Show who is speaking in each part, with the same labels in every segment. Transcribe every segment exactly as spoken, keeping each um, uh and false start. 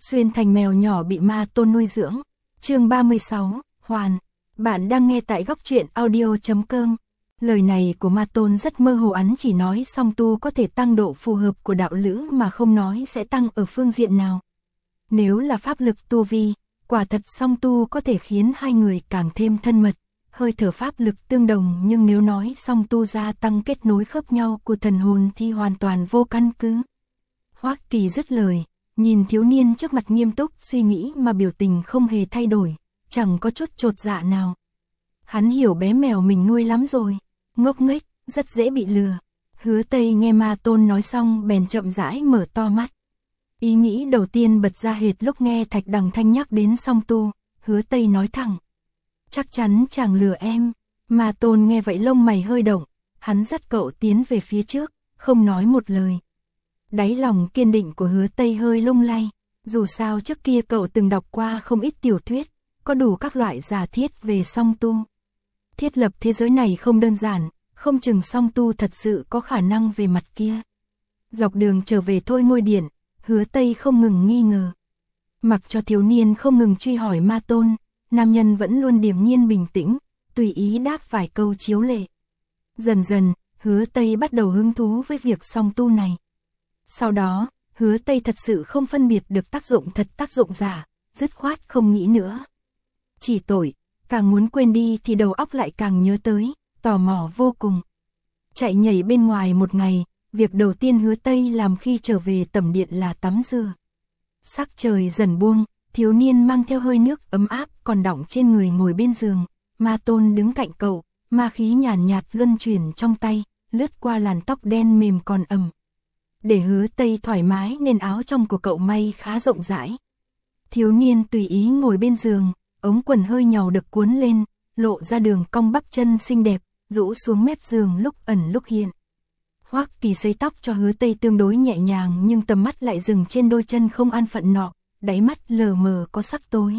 Speaker 1: xuyên thành mèo nhỏ bị ma tôn nuôi dưỡng. Chương ba mươi sáu, Hoàn. Bạn đang nghe tại góc truyện audio chấm com. Lời này của ma tôn rất mơ hồ, hắn chỉ nói song tu có thể tăng độ phù hợp của đạo lữ mà không nói sẽ tăng ở phương diện nào. Nếu là pháp lực tu vi, quả thật song tu có thể khiến hai người càng thêm thân mật, hơi thở pháp lực tương đồng, nhưng nếu nói song tu gia tăng kết nối khớp nhau của thần hồn thì hoàn toàn vô căn cứ. Hoắc Kỳ dứt lời, nhìn thiếu niên trước mặt nghiêm túc suy nghĩ mà biểu tình không hề thay đổi, chẳng có chút chột dạ nào. Hắn hiểu bé mèo mình nuôi lắm rồi, ngốc nghếch, rất dễ bị lừa. Hứa Tây nghe ma tôn nói xong bèn chậm rãi mở to mắt. Ý nghĩ đầu tiên bật ra hệt lúc nghe Thạch Đằng Thanh nhắc đến song tu, Hứa Tây nói thẳng. Chắc chắn chàng lừa em. Ma tôn nghe vậy lông mày hơi động, hắn dắt cậu tiến về phía trước, không nói một lời. Đáy lòng kiên định của Hứa Tây hơi lung lay, dù sao trước kia cậu từng đọc qua không ít tiểu thuyết, có đủ các loại giả thiết về song tu. Thiết lập thế giới này không đơn giản, không chừng song tu thật sự có khả năng về mặt kia. Dọc đường trở về Thôi Ngôi Điện, Hứa Tây không ngừng nghi ngờ. Mặc cho thiếu niên không ngừng truy hỏi ma tôn, nam nhân vẫn luôn điềm nhiên bình tĩnh, tùy ý đáp vài câu chiếu lệ. Dần dần, Hứa Tây bắt đầu hứng thú với việc song tu này. Sau đó, Hứa Tây thật sự không phân biệt được tác dụng thật tác dụng giả, dứt khoát không nghĩ nữa. Chỉ tội, càng muốn quên đi thì đầu óc lại càng nhớ tới, tò mò vô cùng. Chạy nhảy bên ngoài một ngày, việc đầu tiên Hứa Tây làm khi trở về tẩm điện là tắm rửa. Sắc trời dần buông, thiếu niên mang theo hơi nước ấm áp còn đọng trên người ngồi bên giường, ma tôn đứng cạnh cậu, ma khí nhàn nhạt, nhạt luân chuyển trong tay, lướt qua làn tóc đen mềm còn ẩm. Để Hứa Tây thoải mái nên áo trong của cậu may khá rộng rãi. Thiếu niên tùy ý ngồi bên giường, ống quần hơi nhàu được cuốn lên, lộ ra đường cong bắp chân xinh đẹp, rũ xuống mép giường lúc ẩn lúc hiện. Hoắc Kỳ sấy tóc cho Hứa Tây tương đối nhẹ nhàng, nhưng tầm mắt lại dừng trên đôi chân không an phận nọ, đáy mắt lờ mờ có sắc tối.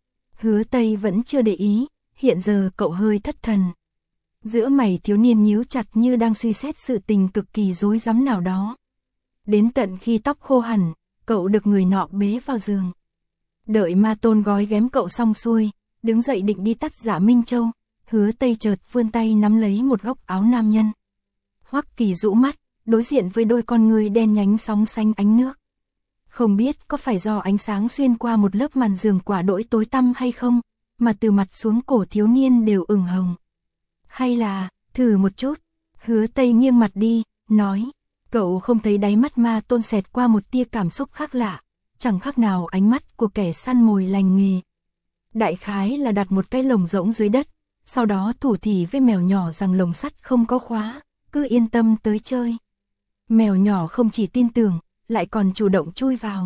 Speaker 1: Hứa Tây vẫn chưa để ý, hiện giờ cậu hơi thất thần. Giữa mày thiếu niên nhíu chặt như đang suy xét sự tình cực kỳ rối rắm nào đó. Đến tận khi tóc khô hẳn, cậu được người nọ bế vào giường. Đợi ma tôn gói ghém cậu xong xuôi, đứng dậy định đi tắt Dạ Minh Châu, Hứa Tây chợt vươn tay nắm lấy một góc áo nam nhân. Hoắc Kỳ rũ mắt, đối diện với đôi con ngươi đen nhánh sóng xanh ánh nước. Không biết có phải do ánh sáng xuyên qua một lớp màn giường quả đỗi tối tăm hay không, mà từ mặt xuống cổ thiếu niên đều ửng hồng. Hay là, thử một chút. Hứa Tây nghiêng mặt đi, nói. Cậu không thấy đáy mắt ma tôn xẹt qua một tia cảm xúc khác lạ, chẳng khác nào ánh mắt của kẻ săn mồi lành nghề. Đại khái là đặt một cái lồng rỗng dưới đất, sau đó thủ thỉ với mèo nhỏ rằng lồng sắt không có khóa, cứ yên tâm tới chơi. Mèo nhỏ không chỉ tin tưởng, lại còn chủ động chui vào.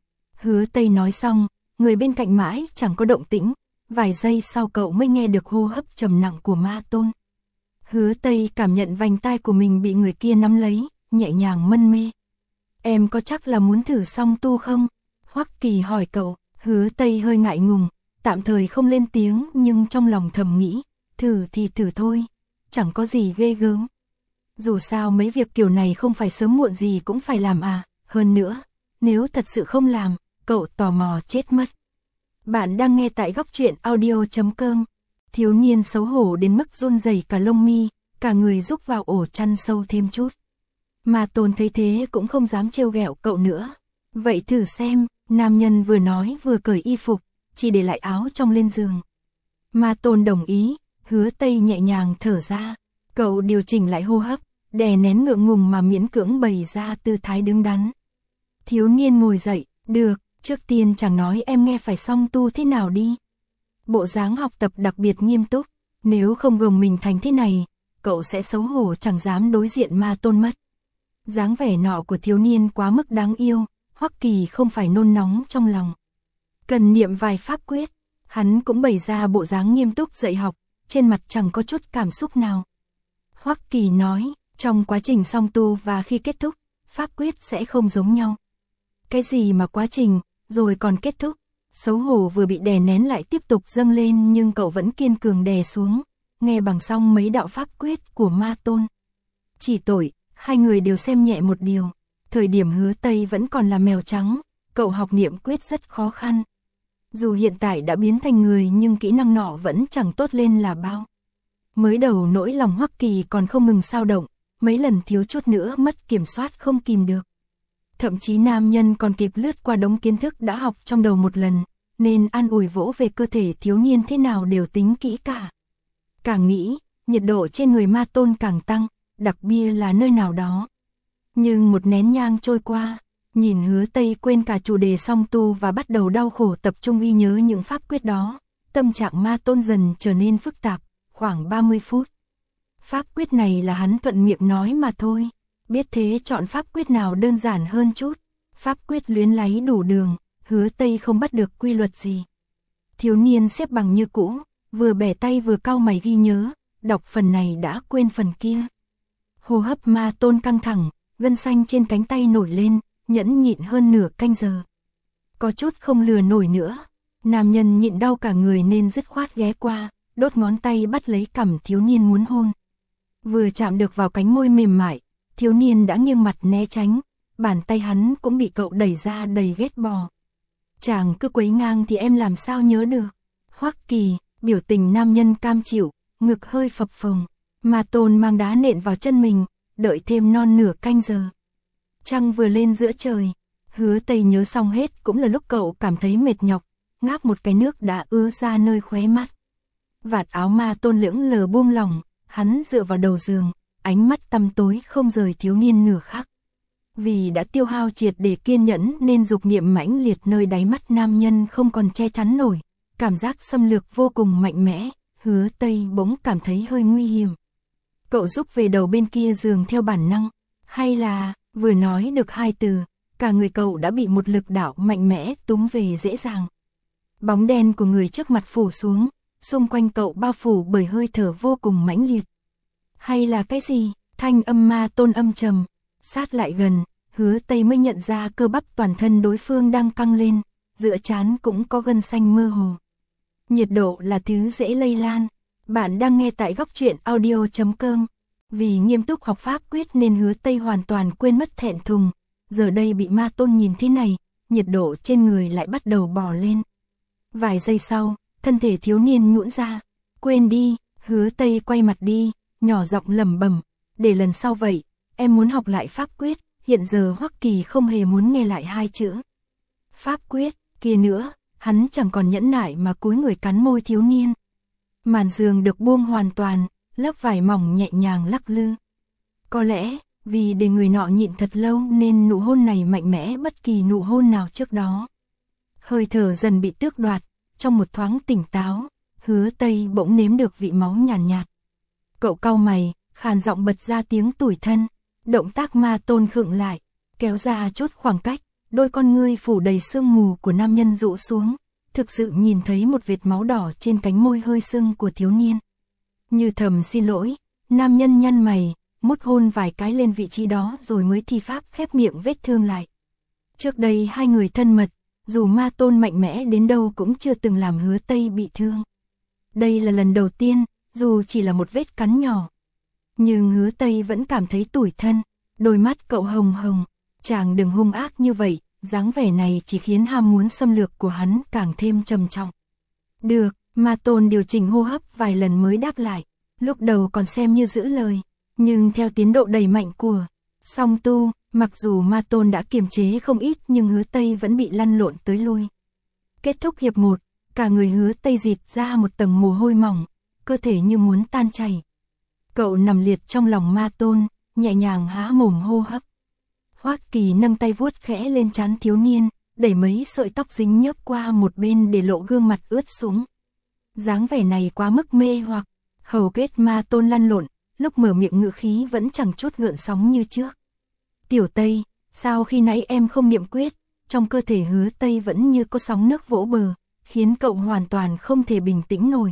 Speaker 1: Hứa Tây nói xong, người bên cạnh mãi chẳng có động tĩnh, vài giây sau cậu mới nghe được hô hấp trầm nặng của ma tôn. Hứa Tây cảm nhận vành tai của mình bị người kia nắm lấy, nhẹ nhàng mân mê. Em có chắc là muốn thử song tu không? Hoắc Kỳ hỏi cậu. Hứa Tây hơi ngại ngùng, tạm thời không lên tiếng, nhưng trong lòng thầm nghĩ, thử thì thử thôi, chẳng có gì ghê gớm. Dù sao mấy việc kiểu này không phải sớm muộn gì cũng phải làm à, hơn nữa, nếu thật sự không làm, cậu tò mò chết mất. Bạn đang nghe tại góc truyện audio chấm com. Thiếu niên xấu hổ đến mức run rẩy cả lông mi, cả người rúc vào ổ chăn sâu thêm chút. Ma tôn thấy thế cũng không dám trêu ghẹo cậu nữa. Vậy thử xem, nam nhân vừa nói vừa cởi y phục, chỉ để lại áo trong lên giường. Ma tôn đồng ý, Hứa Tây nhẹ nhàng thở ra. Cậu điều chỉnh lại hô hấp, đè nén ngượng ngùng mà miễn cưỡng bày ra tư thái đứng đắn. Thiếu niên ngồi dậy, được, trước tiên chẳng nói em nghe phải song tu thế nào đi. Bộ dáng học tập đặc biệt nghiêm túc, nếu không gồng mình thành thế này, cậu sẽ xấu hổ chẳng dám đối diện ma tôn mất. Dáng vẻ nọ của thiếu niên quá mức đáng yêu, Hoắc Kỳ không phải nôn nóng trong lòng. Cần niệm vài pháp quyết, hắn cũng bày ra bộ dáng nghiêm túc dạy học, trên mặt chẳng có chút cảm xúc nào. Hoắc Kỳ nói, trong quá trình song tu và khi kết thúc, pháp quyết sẽ không giống nhau. Cái gì mà quá trình, rồi còn kết thúc, xấu hổ vừa bị đè nén lại tiếp tục dâng lên, nhưng cậu vẫn kiên cường đè xuống, nghe bằng xong mấy đạo pháp quyết của ma tôn. Chỉ tội, hai người đều xem nhẹ một điều, thời điểm Hứa Tây vẫn còn là mèo trắng, cậu học niệm quyết rất khó khăn. Dù hiện tại đã biến thành người nhưng kỹ năng nọ vẫn chẳng tốt lên là bao. Mới đầu nỗi lòng Hoắc Kỳ còn không ngừng xao động, mấy lần thiếu chút nữa mất kiểm soát không kìm được. Thậm chí nam nhân còn kịp lướt qua đống kiến thức đã học trong đầu một lần, nên an ủi vỗ về cơ thể thiếu niên thế nào đều tính kỹ cả. Càng nghĩ, nhiệt độ trên người Ma Tôn càng tăng, đặc bia là nơi nào đó. Nhưng một nén nhang trôi qua, nhìn Hứa Tây quên cả chủ đề song tu và bắt đầu đau khổ tập trung ghi nhớ những pháp quyết đó, tâm trạng Ma Tôn dần trở nên phức tạp, khoảng ba mươi phút. Pháp quyết này là hắn thuận miệng nói mà thôi, biết thế chọn pháp quyết nào đơn giản hơn chút, pháp quyết luyến láy đủ đường, Hứa Tây không bắt được quy luật gì. Thiếu niên xếp bằng như cũ, vừa bẻ tay vừa cau mày ghi nhớ, đọc phần này đã quên phần kia. Hô hấp Ma Tôn căng thẳng, gân xanh trên cánh tay nổi lên, nhẫn nhịn hơn nửa canh giờ. Có chút không lừa nổi nữa, nam nhân nhịn đau cả người nên dứt khoát ghé qua, đốt ngón tay bắt lấy cằm thiếu niên muốn hôn. Vừa chạm được vào cánh môi mềm mại, thiếu niên đã nghiêng mặt né tránh, bàn tay hắn cũng bị cậu đẩy ra đầy ghét bỏ. Chàng cứ quấy ngang thì em làm sao nhớ được. Hoắc Kỳ, biểu tình nam nhân cam chịu, ngực hơi phập phồng, Ma Tôn mang đá nện vào chân mình, đợi thêm non nửa canh giờ. Trăng vừa lên giữa trời, Hứa Tây nhớ xong hết cũng là lúc cậu cảm thấy mệt nhọc, ngáp một cái nước đã ứa ra nơi khóe mắt. Vạt áo Ma Tôn lững lờ buông lỏng, hắn dựa vào đầu giường, ánh mắt tăm tối không rời thiếu niên nửa khắc. Vì đã tiêu hao triệt để kiên nhẫn nên dục niệm mãnh liệt nơi đáy mắt nam nhân không còn che chắn nổi, cảm giác xâm lược vô cùng mạnh mẽ, Hứa Tây bỗng cảm thấy hơi nguy hiểm. Cậu rúc về đầu bên kia giường theo bản năng, hay là, vừa nói được hai từ, cả người cậu đã bị một lực đạo mạnh mẽ túm về dễ dàng. Bóng đen của người trước mặt phủ xuống, xung quanh cậu bao phủ bởi hơi thở vô cùng mãnh liệt. Hay là cái gì? Thanh âm Ma Tôn âm trầm, sát lại gần, Hứa Tây mới nhận ra cơ bắp toàn thân đối phương đang căng lên, giữa trán cũng có gân xanh mơ hồ. Nhiệt độ là thứ dễ lây lan. Bạn đang nghe tại góc truyện audio chấm com. Vì nghiêm túc học pháp quyết nên Hứa Tây hoàn toàn quên mất thẹn thùng, giờ đây bị Ma Tôn nhìn thế này, nhiệt độ trên người lại bắt đầu bò lên. Vài giây sau, thân thể thiếu niên nhũn ra, quên đi, Hứa Tây quay mặt đi, nhỏ giọng lẩm bẩm, để lần sau vậy, em muốn học lại pháp quyết, hiện giờ Hoắc Kỳ không hề muốn nghe lại hai chữ. Pháp quyết, kia nữa, hắn chẳng còn nhẫn nại mà cúi người cắn môi thiếu niên. Màn giường được buông hoàn toàn, lớp vải mỏng nhẹ nhàng lắc lư. Có lẽ, vì để người nọ nhịn thật lâu nên nụ hôn này mạnh mẽ bất kỳ nụ hôn nào trước đó. Hơi thở dần bị tước đoạt, trong một thoáng tỉnh táo, Hứa Tây bỗng nếm được vị máu nhàn nhạt, nhạt. Cậu cau mày, khàn giọng bật ra tiếng tủi thân, động tác Ma Tôn khựng lại, kéo ra chút khoảng cách, đôi con ngươi phủ đầy sương mù của nam nhân rũ xuống, thực sự nhìn thấy một vệt máu đỏ trên cánh môi hơi sưng của thiếu niên. Như thầm xin lỗi, nam nhân nhăn mày, mút hôn vài cái lên vị trí đó rồi mới thi pháp khép miệng vết thương lại. Trước đây hai người thân mật, dù Ma Tôn mạnh mẽ đến đâu cũng chưa từng làm Hứa Tây bị thương. Đây là lần đầu tiên, dù chỉ là một vết cắn nhỏ. Nhưng Hứa Tây vẫn cảm thấy tủi thân, đôi mắt cậu hồng hồng, chàng đừng hung ác như vậy, dáng vẻ này chỉ khiến ham muốn xâm lược của hắn càng thêm trầm trọng. Được, Ma Tôn điều chỉnh hô hấp vài lần mới đáp lại, lúc đầu còn xem như giữ lời, nhưng theo tiến độ đầy mạnh của song tu, mặc dù Ma Tôn đã kiềm chế không ít nhưng Hứa Tây vẫn bị lăn lộn tới lui. Kết thúc hiệp một, cả người Hứa Tây dịt ra một tầng mồ hôi mỏng, cơ thể như muốn tan chảy. Cậu nằm liệt trong lòng Ma Tôn, nhẹ nhàng há mồm hô hấp. Hoắc Kỳ nâng tay vuốt khẽ lên trán thiếu niên, đẩy mấy sợi tóc dính nhớp qua một bên để lộ gương mặt ướt sũng. Dáng vẻ này quá mức mê hoặc, hầu kết Ma Tôn lăn lộn, lúc mở miệng ngữ khí vẫn chẳng chút gợn sóng như trước. Tiểu Tây, sao khi nãy em không niệm quyết, trong cơ thể Hứa Tây vẫn như có sóng nước vỗ bờ, khiến cậu hoàn toàn không thể bình tĩnh nổi.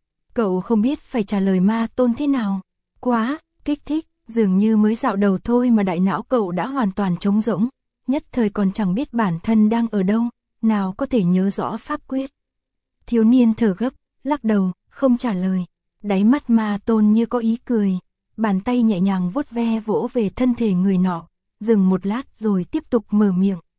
Speaker 1: Cậu không biết phải trả lời Ma Tôn thế nào, quá, kích thích, dường như mới dạo đầu thôi mà đại não cậu đã hoàn toàn trống rỗng, nhất thời còn chẳng biết bản thân đang ở đâu, nào có thể nhớ rõ pháp quyết. Thiếu niên thở gấp, lắc đầu, không trả lời, đáy mắt Ma Tôn như có ý cười, bàn tay nhẹ nhàng vuốt ve vỗ về thân thể người nọ, dừng một lát rồi tiếp tục mở miệng.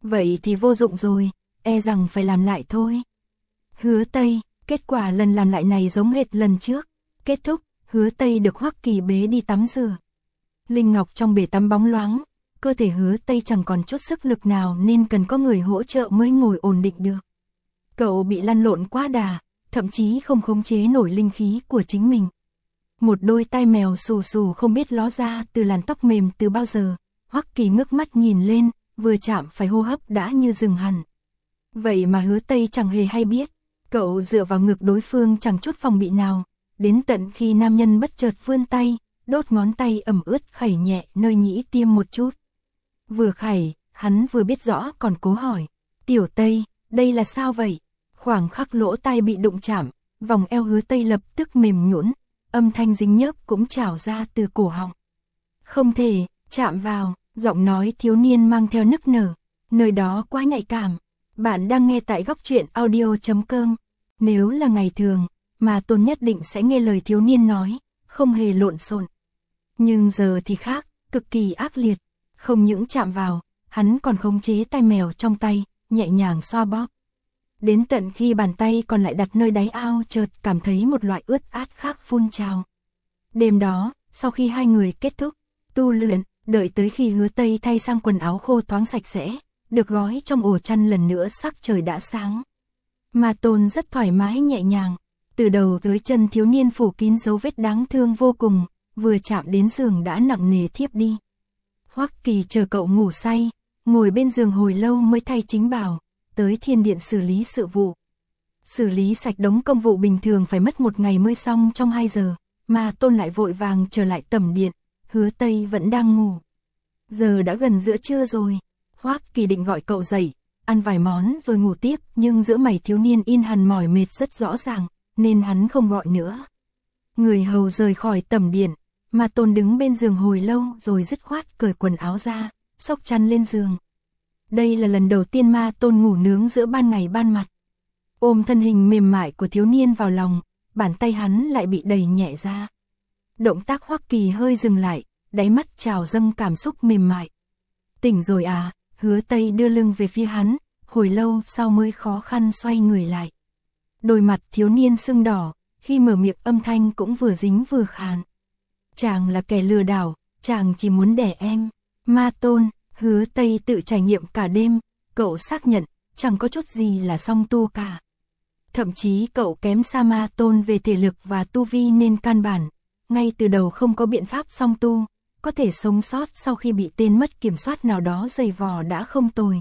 Speaker 1: Vậy thì vô dụng rồi, e rằng phải làm lại thôi. Hứa Tây, kết quả lần làm lại này giống hệt lần trước. Kết thúc, Hứa Tây được Hoắc Kỳ bế đi tắm rửa. Linh ngọc trong bể tắm bóng loáng, cơ thể Hứa Tây chẳng còn chút sức lực nào nên cần có người hỗ trợ mới ngồi ổn định được. Cậu bị lăn lộn quá đà, thậm chí không khống chế nổi linh khí của chính mình. Một đôi tai mèo xù xù không biết ló ra từ làn tóc mềm từ bao giờ. Hoắc Kỳ ngước mắt nhìn lên, vừa chạm phải hô hấp đã như dừng hẳn. Vậy mà Hứa Tây chẳng hề hay biết, cậu dựa vào ngực đối phương chẳng chút phòng bị nào, đến tận khi nam nhân bất chợt vươn tay, đốt ngón tay ẩm ướt khẩy nhẹ nơi nhĩ tiêm một chút. Vừa khẩy, hắn vừa biết rõ còn cố hỏi, Tiểu Tây, đây là sao vậy? Khoảng khắc lỗ tai bị đụng chạm, vòng eo Hứa Tây lập tức mềm nhũn, âm thanh dính nhớp cũng trào ra từ cổ họng. Không thể, chạm vào, giọng nói thiếu niên mang theo nức nở, nơi đó quá nhạy cảm. Bạn đang nghe tại góc truyện audio chấm com. Nếu là ngày thường, mà Tôn nhất định sẽ nghe lời thiếu niên nói, không hề lộn xộn. Nhưng giờ thì khác, cực kỳ ác liệt, không những chạm vào, hắn còn khống chế tai mèo trong tay, nhẹ nhàng xoa bóp. Đến tận khi bàn tay còn lại đặt nơi đáy ao chợt cảm thấy một loại ướt át khác phun trào. Đêm đó, sau khi hai người kết thúc tu luyện, đợi tới khi Hứa Tây thay sang quần áo khô thoáng sạch sẽ, được gói trong ổ chăn lần nữa sắc trời đã sáng. Ma Tôn rất thoải mái nhẹ nhàng, từ đầu tới chân thiếu niên phủ kín dấu vết đáng thương vô cùng, vừa chạm đến giường đã nặng nề thiếp đi. Hoắc Kỳ chờ cậu ngủ say, ngồi bên giường hồi lâu mới thay chính bào, tới thiên điện xử lý sự vụ. Xử lý sạch đống công vụ bình thường phải mất một ngày mới xong trong hai giờ, Ma Tôn lại vội vàng trở lại tẩm điện, Hứa Tây vẫn đang ngủ. Giờ đã gần giữa trưa rồi, Hoắc Kỳ định gọi cậu dậy, ăn vài món rồi ngủ tiếp, nhưng giữa mày thiếu niên in hằn mỏi mệt rất rõ ràng, nên hắn không gọi nữa. Người hầu rời khỏi tẩm điện, Ma Tôn đứng bên giường hồi lâu rồi dứt khoát cởi quần áo ra, xốc chăn lên giường. Đây là lần đầu tiên Ma Tôn ngủ nướng giữa ban ngày ban mặt. Ôm thân hình mềm mại của thiếu niên vào lòng, bàn tay hắn lại bị đẩy nhẹ ra. Động tác Hoắc Kỳ hơi dừng lại, đáy mắt trào dâng cảm xúc mềm mại. Tỉnh rồi à? Hứa Tây đưa lưng về phía hắn, hồi lâu sau mới khó khăn xoay người lại. Đôi mặt thiếu niên sưng đỏ, khi mở miệng âm thanh cũng vừa dính vừa khàn. Chàng là kẻ lừa đảo, chàng chỉ muốn đẻ em. Ma Tôn, Hứa Tây tự trải nghiệm cả đêm, cậu xác nhận, chẳng có chút gì là song tu cả. Thậm chí cậu kém xa Ma Tôn về thể lực và tu vi nên căn bản, ngay từ đầu không có biện pháp song tu, có thể sống sót sau khi bị tên mất kiểm soát nào đó giày vò đã không tồi.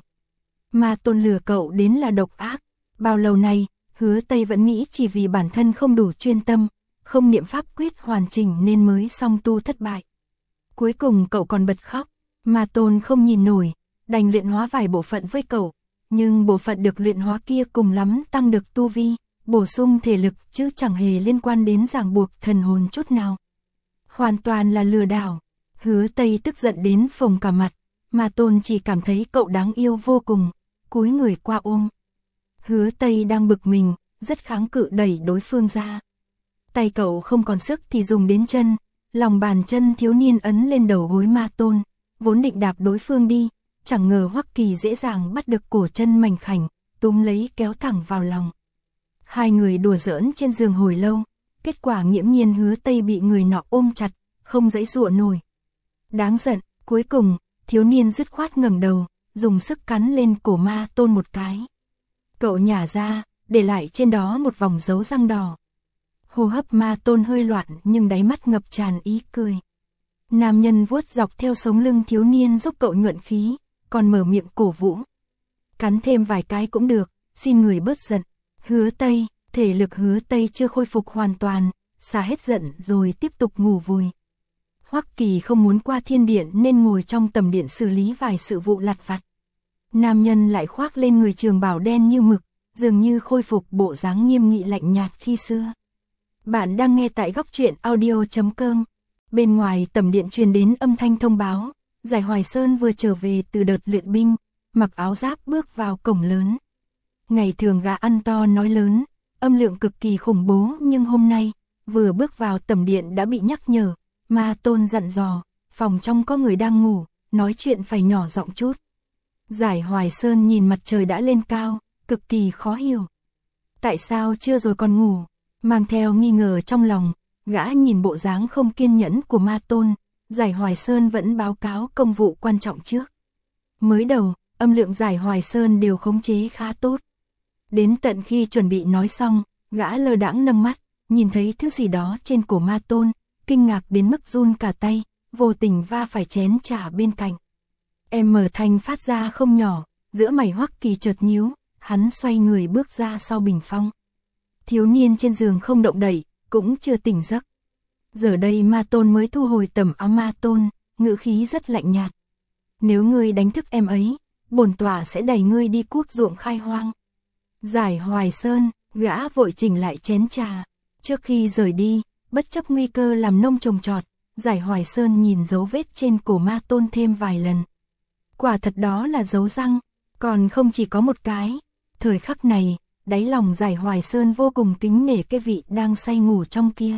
Speaker 1: Ma Tôn lừa cậu đến là độc ác, bao lâu nay, Hứa Tây vẫn nghĩ chỉ vì bản thân không đủ chuyên tâm, không niệm pháp quyết hoàn chỉnh nên mới song tu thất bại. Cuối cùng cậu còn bật khóc, Ma Tôn không nhìn nổi, đành luyện hóa vài bộ phận với cậu, nhưng bộ phận được luyện hóa kia cùng lắm tăng được tu vi, bổ sung thể lực chứ chẳng hề liên quan đến ràng buộc thần hồn chút nào. Hoàn toàn là lừa đảo. Hứa Tây tức giận đến phồng cả mặt, Ma Tôn chỉ cảm thấy cậu đáng yêu vô cùng, cúi người qua ôm. Hứa Tây đang bực mình, rất kháng cự đẩy đối phương ra. Tay cậu không còn sức thì dùng đến chân, lòng bàn chân thiếu niên ấn lên đầu gối Ma Tôn, vốn định đạp đối phương đi, chẳng ngờ Hoắc Kỳ dễ dàng bắt được cổ chân mảnh khảnh, túm lấy kéo thẳng vào lòng. Hai người đùa giỡn trên giường hồi lâu, kết quả nghiễm nhiên Hứa Tây bị người nọ ôm chặt, không giãy giụa nổi. Đáng giận, cuối cùng, thiếu niên dứt khoát ngẩng đầu, dùng sức cắn lên cổ Ma Tôn một cái. Cậu nhả ra, để lại trên đó một vòng dấu răng đỏ. Hô hấp Ma Tôn hơi loạn nhưng đáy mắt ngập tràn ý cười. Nam nhân vuốt dọc theo sống lưng thiếu niên giúp cậu nhuận khí, còn mở miệng cổ vũ. Cắn thêm vài cái cũng được, xin người bớt giận. Hứa Tây, thể lực Hứa Tây chưa khôi phục hoàn toàn, xả hết giận rồi tiếp tục ngủ vùi. Hoắc Kỳ không muốn qua thiên điện nên ngồi trong tầm điện xử lý vài sự vụ lặt vặt. Nam nhân lại khoác lên người trường bào đen như mực, dường như khôi phục bộ dáng nghiêm nghị lạnh nhạt khi xưa. Bạn đang nghe tại góc truyện audio chấm com. Bên ngoài tầm điện truyền đến âm thanh thông báo, Giải Hoài Sơn vừa trở về từ đợt luyện binh, mặc áo giáp bước vào cổng lớn. Ngày thường gã ăn to nói lớn, âm lượng cực kỳ khủng bố nhưng hôm nay, vừa bước vào tầm điện đã bị nhắc nhở. Ma Tôn dặn dò, phòng trong có người đang ngủ, nói chuyện phải nhỏ giọng chút. Giải Hoài Sơn nhìn mặt trời đã lên cao, cực kỳ khó hiểu. Tại sao chưa rồi còn ngủ? Mang theo nghi ngờ trong lòng, gã nhìn bộ dáng không kiên nhẫn của Ma Tôn, Giải Hoài Sơn vẫn báo cáo công vụ quan trọng trước. Mới đầu, âm lượng Giải Hoài Sơn đều khống chế khá tốt. Đến tận khi chuẩn bị nói xong, gã lơ đãng nâng mắt, nhìn thấy thứ gì đó trên cổ Ma Tôn, kinh ngạc đến mức run cả tay, vô tình va phải chén trà bên cạnh. Em mở thanh phát ra không nhỏ, giữa mày Hoắc Kỳ chợt nhíu, hắn xoay người bước ra sau bình phong. Thiếu niên trên giường không động đậy, cũng chưa tỉnh giấc. Giờ đây Ma Tôn mới thu hồi tầm áo Ma Tôn, ngữ khí rất lạnh nhạt. Nếu ngươi đánh thức em ấy, bổn tọa sẽ đẩy ngươi đi cuốc ruộng khai hoang. Giải Hoài Sơn, gã vội chỉnh lại chén trà. Trước khi rời đi, bất chấp nguy cơ làm nông trồng trọt, Giải Hoài Sơn nhìn dấu vết trên cổ Ma Tôn thêm vài lần. Quả thật đó là dấu răng, còn không chỉ có một cái. Thời khắc này, đáy lòng Giải Hoài Sơn vô cùng kính nể cái vị đang say ngủ trong kia.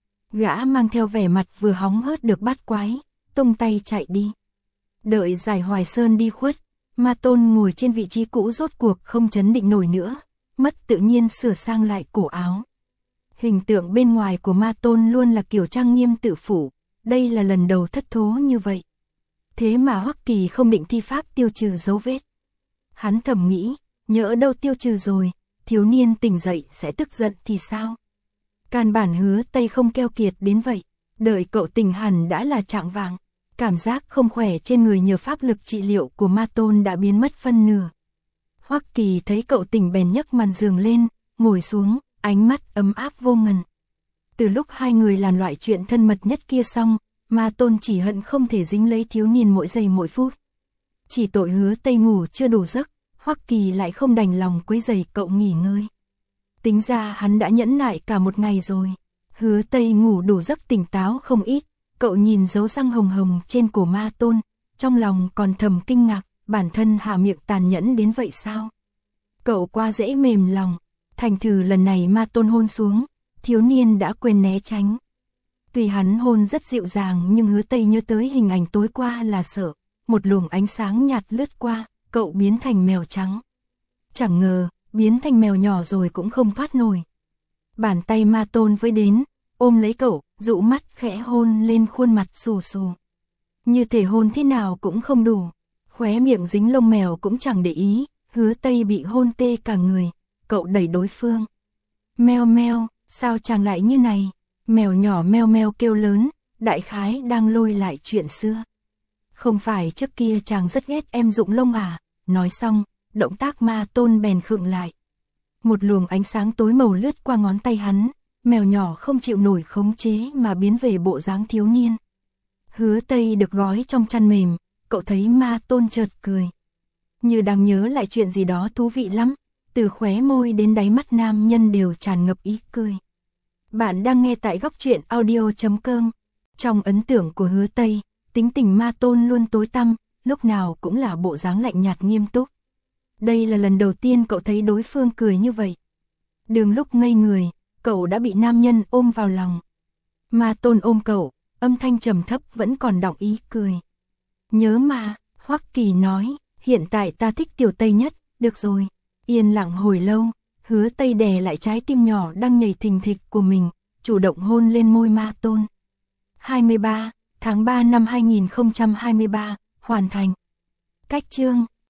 Speaker 1: Gã mang theo vẻ mặt vừa hóng hớt được bắt quái, tung tay chạy đi. Đợi Giải Hoài Sơn đi khuất, Ma Tôn ngồi trên vị trí cũ rốt cuộc không chấn định nổi nữa, mất tự nhiên sửa sang lại cổ áo. Hình tượng bên ngoài của Ma Tôn luôn là kiểu trang nghiêm tự phủ, đây là lần đầu thất thố như vậy. Thế mà Hoắc Kỳ không định thi pháp tiêu trừ dấu vết. Hắn thầm nghĩ, nhỡ đâu tiêu trừ rồi, thiếu niên tỉnh dậy sẽ tức giận thì sao? Căn bản Hứa Tây không keo kiệt đến vậy, đợi cậu tỉnh hẳn đã là trạng vạng. Cảm giác không khỏe trên người nhờ pháp lực trị liệu của Ma Tôn đã biến mất phân nửa. Hoắc Kỳ thấy cậu tỉnh bèn nhấc màn giường lên, ngồi xuống, ánh mắt ấm áp vô ngần. Từ lúc hai người làm loại chuyện thân mật nhất kia xong, Ma Tôn chỉ hận không thể dính lấy thiếu niên mỗi giây mỗi phút. Chỉ tội Hứa Tây ngủ chưa đủ giấc, Hoắc Kỳ lại không đành lòng quấy rầy cậu nghỉ ngơi. Tính ra hắn đã nhẫn nại cả một ngày rồi. Hứa Tây ngủ đủ giấc tỉnh táo không ít, cậu nhìn dấu răng hồng hồng trên cổ Ma Tôn, trong lòng còn thầm kinh ngạc, bản thân hạ miệng tàn nhẫn đến vậy sao? Cậu quá dễ mềm lòng, thành thử lần này Ma Tôn hôn xuống, thiếu niên đã quên né tránh. Tuy hắn hôn rất dịu dàng nhưng Hứa Tây nhớ tới hình ảnh tối qua là sợ, một luồng ánh sáng nhạt lướt qua, cậu biến thành mèo trắng. Chẳng ngờ, biến thành mèo nhỏ rồi cũng không thoát nổi. Bàn tay Ma Tôn với đến, ôm lấy cậu, dụ mắt khẽ hôn lên khuôn mặt xù xù. Như thể hôn thế nào cũng không đủ, khóe miệng dính lông mèo cũng chẳng để ý, Hứa Tây bị hôn tê cả người, cậu đẩy đối phương. Meo meo, sao chàng lại như này? Mèo nhỏ meo meo kêu lớn, đại khái đang lôi lại chuyện xưa. Không phải trước kia chàng rất ghét em rụng lông à? Nói xong, động tác Ma Tôn bèn khựng lại. Một luồng ánh sáng tối màu lướt qua ngón tay hắn, mèo nhỏ không chịu nổi khống chế mà biến về bộ dáng thiếu niên. Hứa Tây được gói trong chăn mềm, cậu thấy Ma Tôn chợt cười. Như đang nhớ lại chuyện gì đó thú vị lắm, từ khóe môi đến đáy mắt nam nhân đều tràn ngập ý cười. Bạn đang nghe tại góc truyện audio chấm com. Trong ấn tượng của Hứa Tây, tính tình Ma Tôn luôn tối tăm, lúc nào cũng là bộ dáng lạnh nhạt nghiêm túc. Đây là lần đầu tiên cậu thấy đối phương cười như vậy. Đường lúc ngây người, cậu đã bị nam nhân ôm vào lòng. Ma Tôn ôm cậu, âm thanh trầm thấp vẫn còn đọng ý cười. Nhớ mà, Hoắc Kỳ nói, hiện tại ta thích Tiểu Tây nhất, được rồi. Yên lặng hồi lâu, Hứa Tây đè lại trái tim nhỏ đang nhảy thình thịch của mình, chủ động hôn lên môi Ma Tôn. hai mươi ba tháng ba năm hai nghìn không trăm hai mươi ba, hoàn thành. Cách chương